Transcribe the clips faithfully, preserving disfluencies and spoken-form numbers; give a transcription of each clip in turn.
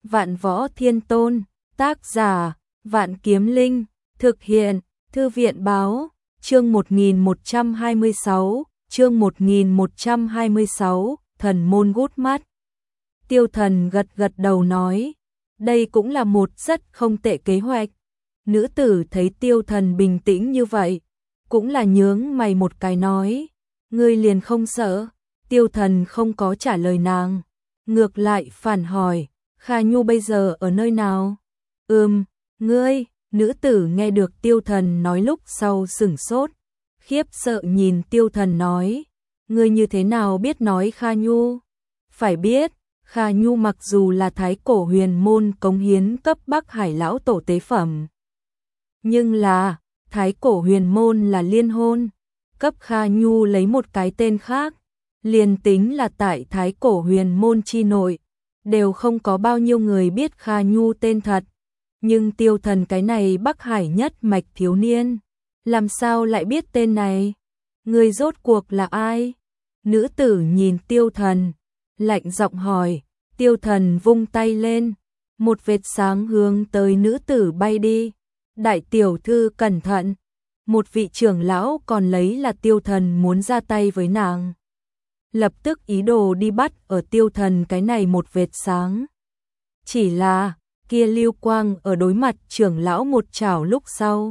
Vạn Võ Thiên Tôn, tác giả, Vạn Kiếm Linh, thực hiện, Thư viện báo, chương một nghìn một trăm hai mươi sáu, chương một nghìn một trăm hai mươi sáu, thần môn gút mắt. Tiêu Thần gật gật đầu nói, đây cũng là một rất không tệ kế hoạch. Nữ tử thấy Tiêu Thần bình tĩnh như vậy, cũng là nhướng mày một cái nói, ngươi liền không sợ? Tiêu Thần không có trả lời nàng, ngược lại phản hỏi, Kha Nhu bây giờ ở nơi nào? Ừm, ngươi, nữ tử nghe được Tiêu Thần nói lúc sau sửng sốt, khiếp sợ nhìn Tiêu Thần nói, ngươi như thế nào biết nói Kha Nhu? Phải biết, Kha Nhu mặc dù là thái cổ huyền môn cống hiến cấp Bắc Hải lão tổ tế phẩm, nhưng là, thái cổ huyền môn là liên hôn, cấp Kha Nhu lấy một cái tên khác, liền tính là tại thái cổ huyền môn chi nội, đều không có bao nhiêu người biết Kha Nhu tên thật. Nhưng Tiêu Thần cái này Bắc Hải nhất mạch thiếu niên, làm sao lại biết tên này? Người rốt cuộc là ai? Nữ tử nhìn Tiêu Thần, lạnh giọng hỏi. Tiêu Thần vung tay lên, một vệt sáng hướng tới nữ tử bay đi. Đại tiểu thư cẩn thận, một vị trưởng lão còn lấy là Tiêu Thần muốn ra tay với nàng. Lập tức ý đồ đi bắt ở Tiêu Thần cái này một vệt sáng. Chỉ là, kia lưu quang ở đối mặt trưởng lão một chảo lúc sau,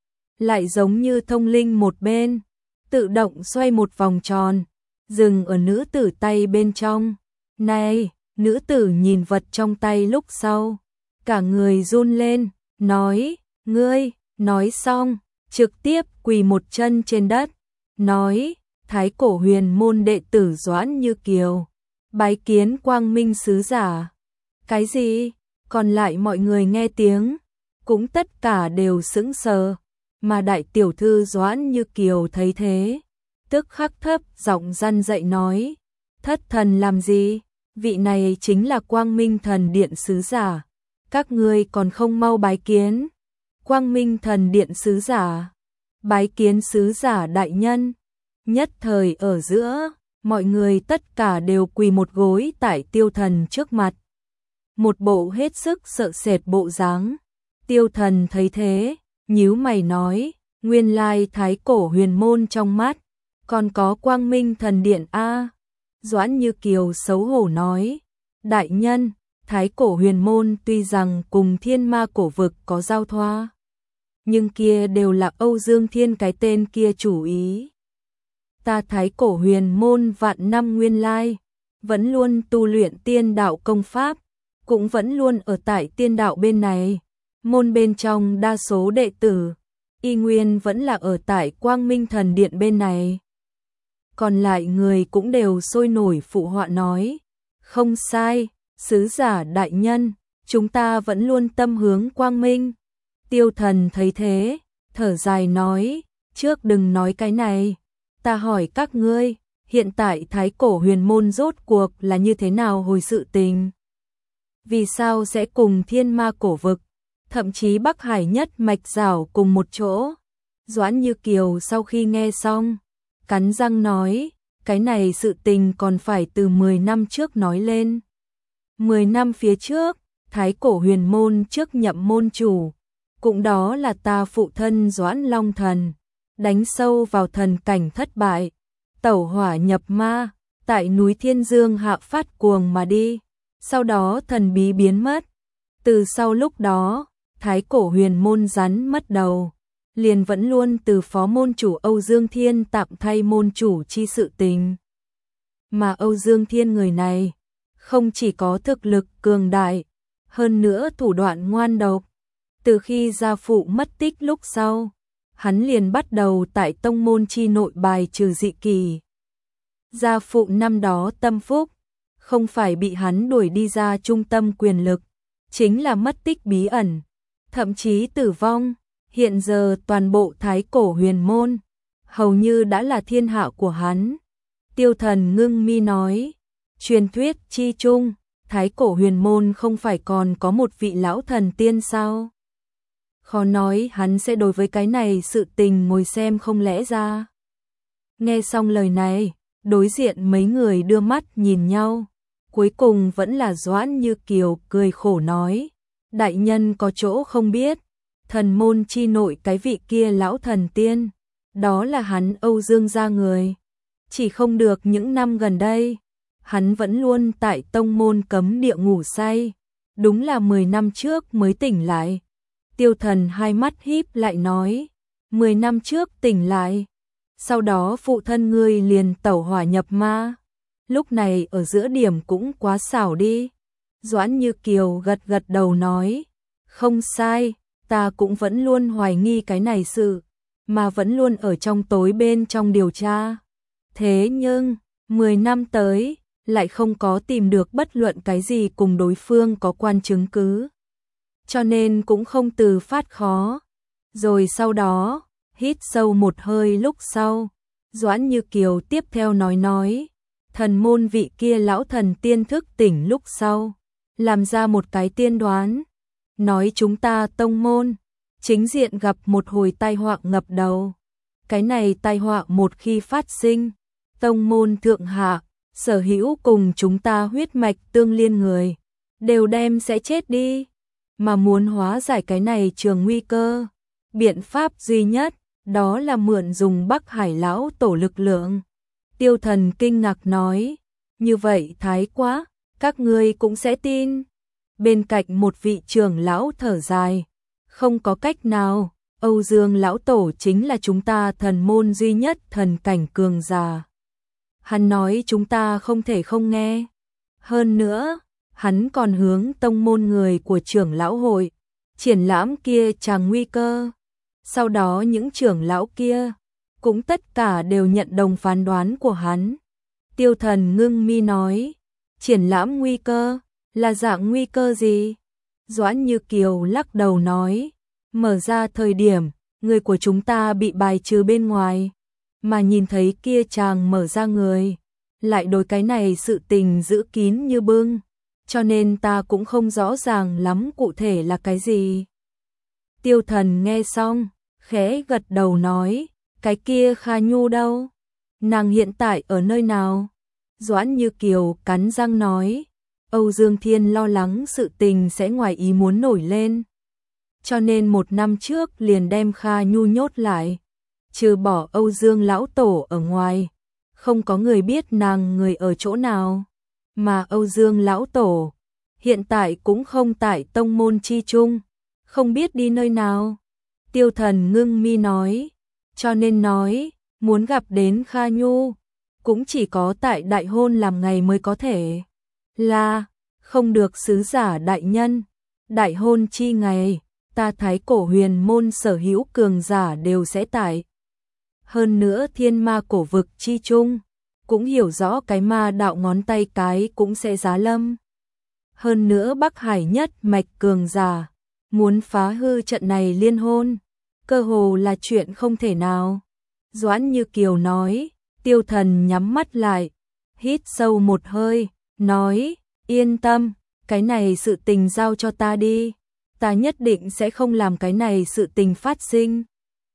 lại giống như thông linh một bên, tự động xoay một vòng tròn, dừng ở nữ tử tay bên trong. Này, nữ tử nhìn vật trong tay lúc sau, cả người run lên, nói, ngươi, nói xong, trực tiếp quỳ một chân trên đất, nói, thái cổ huyền môn đệ tử Doãn Như Kiều, bái kiến Quang Minh sứ giả. Cái gì? Còn lại mọi người nghe tiếng, cũng tất cả đều sững sờ, mà đại tiểu thư Doãn Như Kiều thấy thế, tức khắc thấp giọng răn dạy nói, thất thần làm gì? Vị này chính là Quang Minh Thần Điện sứ giả, các ngươi còn không mau bái kiến. Quang Minh Thần Điện sứ giả, bái kiến sứ giả đại nhân. Nhất thời ở giữa, mọi người tất cả đều quỳ một gối tại Tiêu Thần trước mặt. Một bộ hết sức sợ sệt bộ dáng. Tiêu Thần thấy thế, nhíu mày nói, nguyên lai thái cổ huyền môn trong mắt, còn có Quang Minh Thần Điện a. Doãn Như Kiều xấu hổ nói, đại nhân, thái cổ huyền môn tuy rằng cùng thiên ma cổ vực có giao thoa, nhưng kia đều là Âu Dương Thiên cái tên kia chủ ý. Ta thái cổ huyền môn vạn năm nguyên lai, vẫn luôn tu luyện tiên đạo công pháp, cũng vẫn luôn ở tại tiên đạo bên này. Môn bên trong đa số đệ tử, y nguyên vẫn là ở tại Quang Minh Thần Điện bên này. Còn lại người cũng đều sôi nổi phụ họa nói, không sai, sứ giả đại nhân, chúng ta vẫn luôn tâm hướng quang minh. Tiêu Thần thấy thế, thở dài nói, trước đừng nói cái này, ta hỏi các ngươi, hiện tại thái cổ huyền môn rốt cuộc là như thế nào hồi sự tình? Vì sao sẽ cùng thiên ma cổ vực, thậm chí Bắc Hải nhất mạch rảo cùng một chỗ? Doãn Như Kiều sau khi nghe xong, cắn răng nói, cái này sự tình còn phải từ mười năm trước nói lên. mười năm phía trước, thái cổ huyền môn trước nhậm môn chủ, cũng đó là ta phụ thân Doãn Long Thần, đánh sâu vào thần cảnh thất bại, tẩu hỏa nhập ma, tại núi Thiên Dương hạ phát cuồng mà đi, sau đó thần bí biến mất. Từ sau lúc đó, thái cổ huyền môn rắn mất đầu, liền vẫn luôn từ phó môn chủ Âu Dương Thiên tạm thay môn chủ chi sự tình. Mà Âu Dương Thiên người này, không chỉ có thực lực cường đại, hơn nữa thủ đoạn ngoan độc. Từ khi gia phụ mất tích lúc sau, hắn liền bắt đầu tại tông môn chi nội bài trừ dị kỳ. Gia phụ năm đó tâm phúc, không phải bị hắn đuổi đi ra trung tâm quyền lực, chính là mất tích bí ẩn, thậm chí tử vong. Hiện giờ toàn bộ thái cổ huyền môn, hầu như đã là thiên hạ của hắn. Tiêu Thần ngưng mi nói, truyền thuyết chi chung, thái cổ huyền môn không phải còn có một vị lão thần tiên sao? Khó nói hắn sẽ đối với cái này sự tình ngồi xem không lẽ ra. Nghe xong lời này, đối diện mấy người đưa mắt nhìn nhau, Cuối cùng vẫn là Doãn Như Kiều cười khổ nói, đại nhân có chỗ không biết, thần môn chi nội cái vị kia lão thần tiên, đó là hắn Âu Dương gia người. Chỉ không được những năm gần đây, hắn vẫn luôn tại tông môn cấm địa ngủ say, đúng là mười năm trước mới tỉnh lại. Tiêu Thần hai mắt híp lại nói, mười năm trước tỉnh lại, sau đó phụ thân ngươi liền tẩu hỏa nhập ma, lúc này ở giữa điểm cũng quá xảo đi. Doãn Như Kiều gật gật đầu nói, không sai, ta cũng vẫn luôn hoài nghi cái này sự, mà vẫn luôn ở trong tối bên trong điều tra. Thế nhưng, mười năm tới, lại không có tìm được bất luận cái gì cùng đối phương có quan chứng cứ. Cho nên cũng không từ phát khó. Rồi sau đó, hít sâu một hơi lúc sau, Doãn Như Kiều tiếp theo nói nói, thần môn vị kia lão thần tiên thức tỉnh lúc sau, làm ra một cái tiên đoán, nói chúng ta tông môn, chính diện gặp một hồi tai họa ngập đầu. Cái này tai họa một khi phát sinh, tông môn thượng hạ, sở hữu cùng chúng ta huyết mạch tương liên người, đều đem sẽ chết đi. Mà muốn hóa giải cái này trường nguy cơ, biện pháp duy nhất, đó là mượn dùng Bắc Hải lão tổ lực lượng. Tiêu Thần kinh ngạc nói, như vậy thái quá, các ngươi cũng sẽ tin. Bên cạnh một vị trưởng lão thở dài, không có cách nào, Âu Dương lão tổ chính là chúng ta thần môn duy nhất thần cảnh cường giả. Hắn nói chúng ta không thể không nghe. Hơn nữa, hắn còn hướng tông môn người của trưởng lão hội, triển lãm kia tràng nguy cơ. Sau đó những trưởng lão kia, cũng tất cả đều nhận đồng phán đoán của hắn. Tiêu Thần ngưng mi nói, triển lãm nguy cơ, là dạng nguy cơ gì? Doãn Như Kiều lắc đầu nói, mở ra thời điểm, người của chúng ta bị bài trừ bên ngoài, mà nhìn thấy kia chàng mở ra người, lại đối cái này sự tình giữ kín như bưng, cho nên ta cũng không rõ ràng lắm cụ thể là cái gì. Tiêu Thần nghe xong, khẽ gật đầu nói, cái kia Kha Nhu đâu? Nàng hiện tại ở nơi nào? Doãn Như Kiều cắn răng nói, Âu Dương Thiên lo lắng sự tình sẽ ngoài ý muốn nổi lên, cho nên một năm trước liền đem Kha Nhu nhốt lại, trừ bỏ Âu Dương lão tổ ở ngoài, không có người biết nàng người ở chỗ nào, mà Âu Dương lão tổ hiện tại cũng không tại tông môn chi chung, không biết đi nơi nào. Tiêu Thần ngưng mi nói, cho nên nói, muốn gặp đến Kha Nhu, cũng chỉ có tại đại hôn làm ngày mới có thể. Là, không được sứ giả đại nhân, đại hôn chi ngày, ta Thái Cổ Huyền môn sở hữu cường giả đều sẽ tại. Hơn nữa thiên ma cổ vực chi chung, cũng hiểu rõ cái ma đạo ngón tay cái cũng sẽ giá lâm. Hơn nữa Bắc Hải nhất mạch cường giả, muốn phá hư trận này liên hôn, cơ hồ là chuyện không thể nào. Doãn Như Kiều nói, Tiêu Thần nhắm mắt lại, hít sâu một hơi, nói, yên tâm, cái này sự tình giao cho ta đi, ta nhất định sẽ không làm cái này sự tình phát sinh.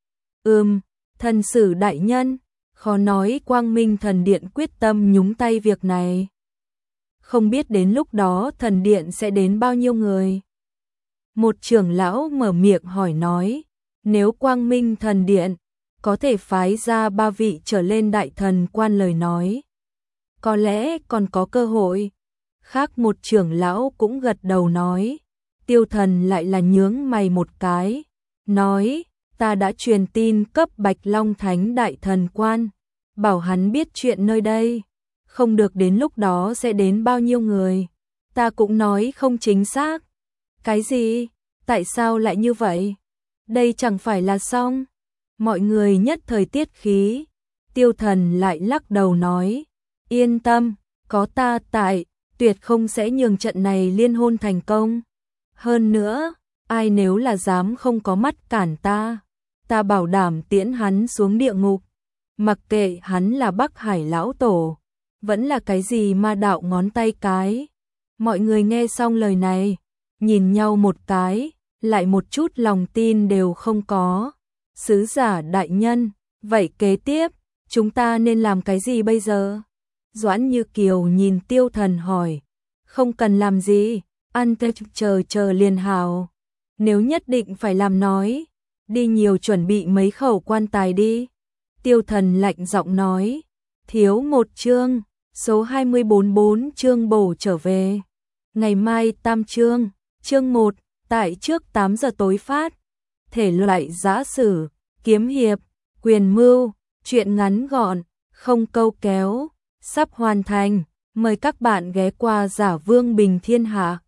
Ừm, thần sử đại nhân, khó nói Quang Minh thần điện quyết tâm nhúng tay việc này. Không biết đến lúc đó thần điện sẽ đến bao nhiêu người. Một trưởng lão mở miệng hỏi nói, nếu Quang Minh thần điện có thể phái ra ba vị trở lên đại thần quan lời nói, có lẽ còn có cơ hội. Khác một trưởng lão cũng gật đầu nói, Tiêu Thần lại là nhướng mày một cái, nói, ta đã truyền tin cấp Bạch Long Thánh đại thần quan, bảo hắn biết chuyện nơi đây, không được đến lúc đó sẽ đến bao nhiêu người. Ta cũng nói không chính xác. Cái gì? Tại sao lại như vậy? Đây chẳng phải là xong. Mọi người nhất thời tiết khí. Tiêu Thần lại lắc đầu nói, yên tâm, có ta tại, tuyệt không sẽ nhường trận này liên hôn thành công. Hơn nữa, ai nếu là dám không có mắt cản ta, ta bảo đảm tiễn hắn xuống địa ngục. Mặc kệ hắn là Bắc Hải lão tổ, vẫn là cái gì ma đạo ngón tay cái. Mọi người nghe xong lời này, nhìn nhau một cái, lại một chút lòng tin đều không có. Sứ giả đại nhân, vậy kế tiếp, chúng ta nên làm cái gì bây giờ? Doãn Như Kiều nhìn Tiêu Thần hỏi, Không cần làm gì, ăn tết chờ chờ liền hào. Nếu nhất định phải làm nói, đi nhiều chuẩn bị mấy khẩu quan tài đi. Tiêu Thần lạnh giọng nói, thiếu một chương, số hai mươi bốn bốn chương bổ trở về. Ngày mai tam chương, chương một, tại trước tám giờ tối phát. Thể loại giã sử, kiếm hiệp, quyền mưu, truyện ngắn gọn, không câu kéo, sắp hoàn thành. Mời các bạn ghé qua Giả Vương Bình Thiên Hạ.